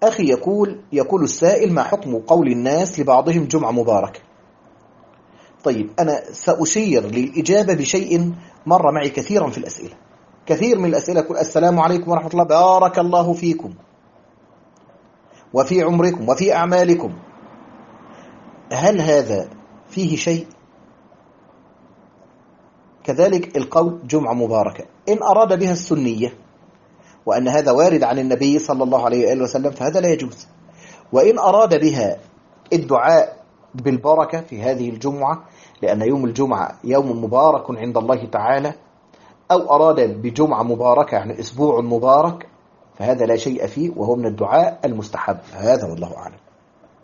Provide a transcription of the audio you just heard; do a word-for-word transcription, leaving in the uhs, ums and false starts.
أخي يقول يقول السائل: ما حكم قول الناس لبعضهم جمعة مباركة؟ طيب، أنا سأشير للإجابة بشيء مر معي كثيرا في الأسئلة. كثير من الأسئلة يقول: السلام عليكم ورحمة الله، بارك الله فيكم وفي عمركم وفي أعمالكم. هل هذا فيه شيء؟ كذلك القول جمعة مباركة، إن أراد بها السنية وأن هذا وارد عن النبي صلى الله عليه وآله وسلم فهذا لا يجوز. وإن أراد بها الدعاء بالبركة في هذه الجمعة لأن يوم الجمعة يوم مبارك عند الله تعالى، أو أراد بجمعة مباركة يعني أسبوع مبارك، فهذا لا شيء فيه وهو من الدعاء المستحب. هذا والله أعلم.